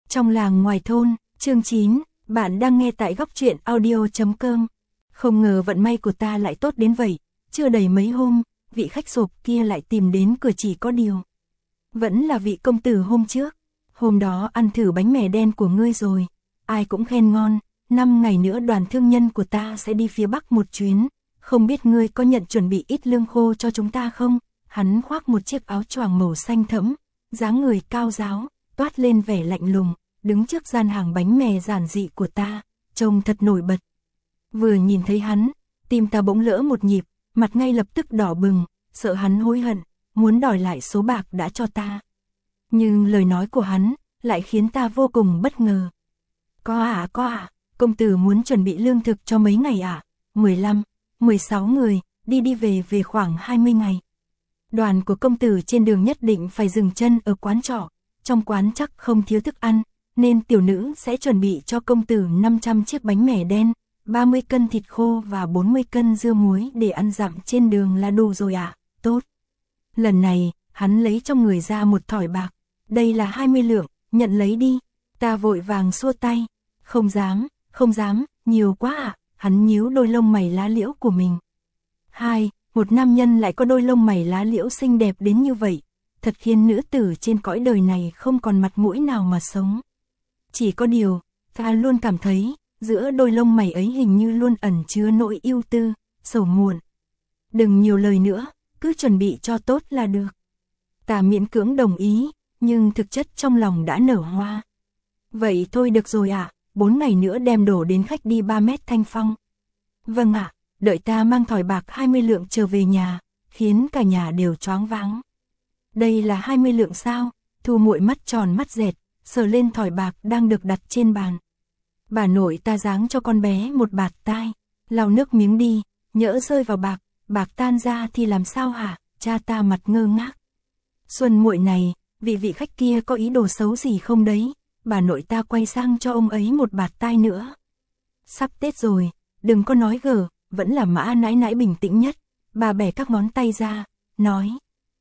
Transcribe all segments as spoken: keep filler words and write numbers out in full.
Trong làng ngoài thôn, chương chín, bạn đang nghe tại góc truyện audio chấm com. Không ngờ vận may của ta lại tốt đến vậy, chưa đầy mấy hôm, vị khách sộp kia lại tìm đến cửa, chỉ có điều. Vẫn là vị công tử hôm trước, hôm đó ăn thử bánh mè đen của ngươi rồi, ai cũng khen ngon, năm ngày nữa đoàn thương nhân của ta sẽ đi phía Bắc một chuyến, không biết ngươi có nhận chuẩn bị ít lương khô cho chúng ta không? Hắn khoác một chiếc áo choàng màu xanh thẫm, dáng người cao ráo, toát lên vẻ lạnh lùng, đứng trước gian hàng bánh mè giản dị của ta, trông thật nổi bật. Vừa nhìn thấy hắn, tim ta bỗng lỡ một nhịp, mặt ngay lập tức đỏ bừng, sợ hắn hối hận, muốn đòi lại số bạc đã cho ta. Nhưng lời nói của hắn lại khiến ta vô cùng bất ngờ. Có ạ, à, có ạ, à, công tử muốn chuẩn bị lương thực cho mấy ngày ạ? À? mười lăm, mười sáu người, đi đi về về khoảng hai mươi ngày. Đoàn của công tử trên đường nhất định phải dừng chân ở quán trọ, trong quán chắc không thiếu thức ăn, nên tiểu nữ sẽ chuẩn bị cho công tử năm trăm chiếc bánh mè đen, ba mươi cân thịt khô và bốn mươi cân dưa muối để ăn dặm trên đường là đủ rồi ạ. À? Tốt. Lần này, hắn lấy trong người ra một thỏi bạc, đây là hai mươi lượng, nhận lấy đi. Ta vội vàng xua tay, không dám, không dám, nhiều quá ạ. À? Hắn nhíu đôi lông mày lá liễu của mình. Hai, một nam nhân lại có đôi lông mày lá liễu xinh đẹp đến như vậy, thật khiến nữ tử trên cõi đời này không còn mặt mũi nào mà sống. Chỉ có điều, ta luôn cảm thấy, giữa đôi lông mày ấy hình như luôn ẩn chứa nỗi ưu tư, sầu muộn. Đừng nhiều lời nữa, cứ chuẩn bị cho tốt là được. Ta miễn cưỡng đồng ý, nhưng thực chất trong lòng đã nở hoa. Vậy thôi được rồi ạ, à, bốn ngày nữa đem đổ đến khách đi ba mét Thanh Phong. Vâng ạ, à, đợi ta mang thỏi bạc hai mươi lượng trở về nhà, khiến cả nhà đều choáng váng. Đây là hai mươi lượng sao? Thu Muội mắt tròn mắt dẹt, sờ lên thỏi bạc đang được đặt trên bàn. Bà nội ta giáng cho con bé một bạt tai, lau nước miếng đi, nhỡ rơi vào bạc, bạc tan ra thì làm sao hả? Cha ta mặt ngơ ngác. Xuân Muội này, vị vị khách kia có ý đồ xấu gì không đấy? Bà nội ta quay sang cho ông ấy một bạt tai nữa. Sắp Tết rồi, đừng có nói gở, vẫn là Mã nãi nãi bình tĩnh nhất. Bà bẻ các ngón tay ra, nói.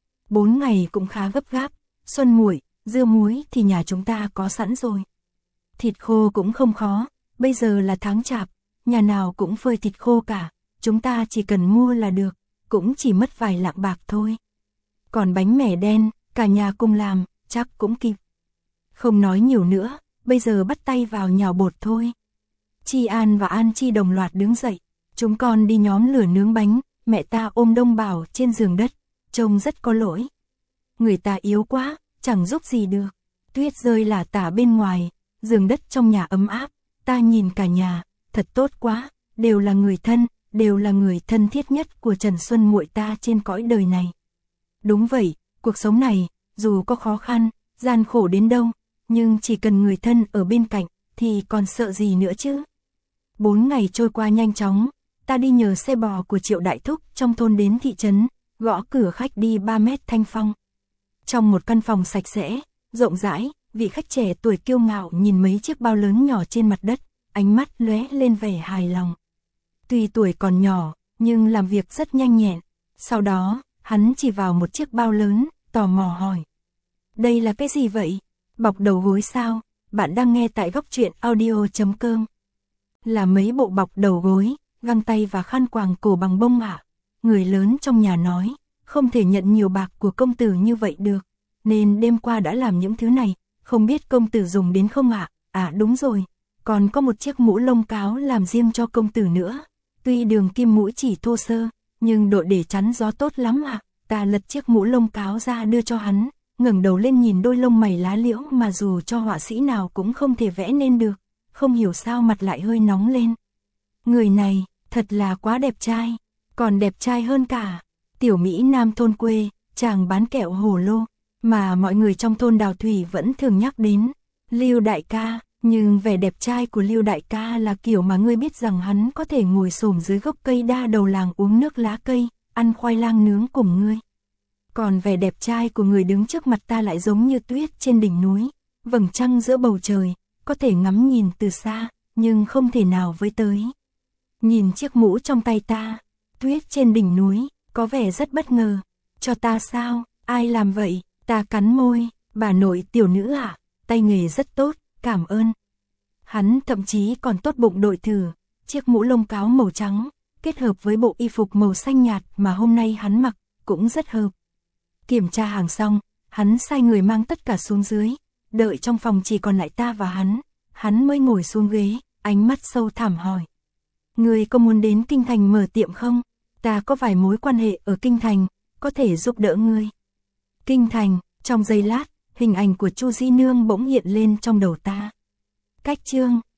Bốn ngày cũng khá gấp gáp, Xuân Muội, dưa muối thì nhà chúng ta có sẵn rồi. Thịt khô cũng không khó, bây giờ là tháng chạp, nhà nào cũng phơi thịt khô cả, chúng ta chỉ cần mua là được, cũng chỉ mất vài lạng bạc thôi. Còn bánh mè đen, cả nhà cùng làm, chắc cũng kịp. Không nói nhiều nữa, bây giờ bắt tay vào nhào bột thôi. Chi An và An Chi đồng loạt đứng dậy, chúng con đi nhóm lửa nướng bánh, mẹ ta ôm Đông Bảo trên giường đất, trông rất có lỗi. Người ta yếu quá, chẳng giúp gì được. Tuyết rơi lả tả bên ngoài, giường đất trong nhà ấm áp, ta nhìn cả nhà, thật tốt quá, đều là người thân, đều là người thân thiết nhất của Trần Xuân Muội ta trên cõi đời này. Đúng vậy, cuộc sống này, dù có khó khăn, gian khổ đến đâu, nhưng chỉ cần người thân ở bên cạnh, thì còn sợ gì nữa chứ. Bốn ngày trôi qua nhanh chóng, ta đi nhờ xe bò của Triệu Đại Thúc trong thôn đến thị trấn, gõ cửa khách đi ba mét Thanh Phong. Trong một căn phòng sạch sẽ, rộng rãi, vị khách trẻ tuổi kiêu ngạo nhìn mấy chiếc bao lớn nhỏ trên mặt đất, ánh mắt lóe lên vẻ hài lòng. Tuy tuổi còn nhỏ, nhưng làm việc rất nhanh nhẹn. Sau đó, hắn chỉ vào một chiếc bao lớn, tò mò hỏi. Đây là cái gì vậy? Bọc đầu gối sao? Bạn đang nghe tại góc truyện audio chấm com. Là mấy bộ bọc đầu gối, găng tay và khăn quàng cổ bằng bông ạ. Người lớn trong nhà nói, không thể nhận nhiều bạc của công tử như vậy được, nên đêm qua đã làm những thứ này, không biết công tử dùng đến không ạ? À? À đúng rồi, còn có một chiếc mũ lông cáo làm riêng cho công tử nữa. Tuy đường kim mũi chỉ thô sơ, nhưng độ để chắn gió tốt lắm ạ. À? Ta lật chiếc mũ lông cáo ra đưa cho hắn, ngẩng đầu lên nhìn đôi lông mày lá liễu mà dù cho họa sĩ nào cũng không thể vẽ nên được, không hiểu sao mặt lại hơi nóng lên. Người này, thật là quá đẹp trai, còn đẹp trai hơn cả tiểu Mỹ Nam thôn quê, chàng bán kẹo hồ lô, mà mọi người trong thôn Đào Thủy vẫn thường nhắc đến, Lưu đại ca. Nhưng vẻ đẹp trai của Lưu đại ca là kiểu mà ngươi biết rằng hắn có thể ngồi xổm dưới gốc cây đa đầu làng uống nước lá cây, ăn khoai lang nướng cùng ngươi. Còn vẻ đẹp trai của người đứng trước mặt ta lại giống như tuyết trên đỉnh núi, vầng trăng giữa bầu trời, có thể ngắm nhìn từ xa, nhưng không thể nào với tới. Nhìn chiếc mũ trong tay ta, tuyết trên đỉnh núi, có vẻ rất bất ngờ. Cho ta sao? Ai làm vậy? Ta cắn môi, bà nội tiểu nữ à? Tay nghề rất tốt, cảm ơn. Hắn thậm chí còn tốt bụng đội thử, chiếc mũ lông cáo màu trắng, kết hợp với bộ y phục màu xanh nhạt mà hôm nay hắn mặc, cũng rất hợp. Kiểm tra hàng xong, hắn sai người mang tất cả xuống dưới, đợi trong phòng chỉ còn lại ta và hắn, hắn mới ngồi xuống ghế, ánh mắt sâu thẳm hỏi. Ngươi có muốn đến Kinh Thành mở tiệm không? Ta có vài mối quan hệ ở Kinh Thành, có thể giúp đỡ ngươi. Kinh Thành, trong giây lát, hình ảnh của Chu Di Nương bỗng hiện lên trong đầu ta. Cách chương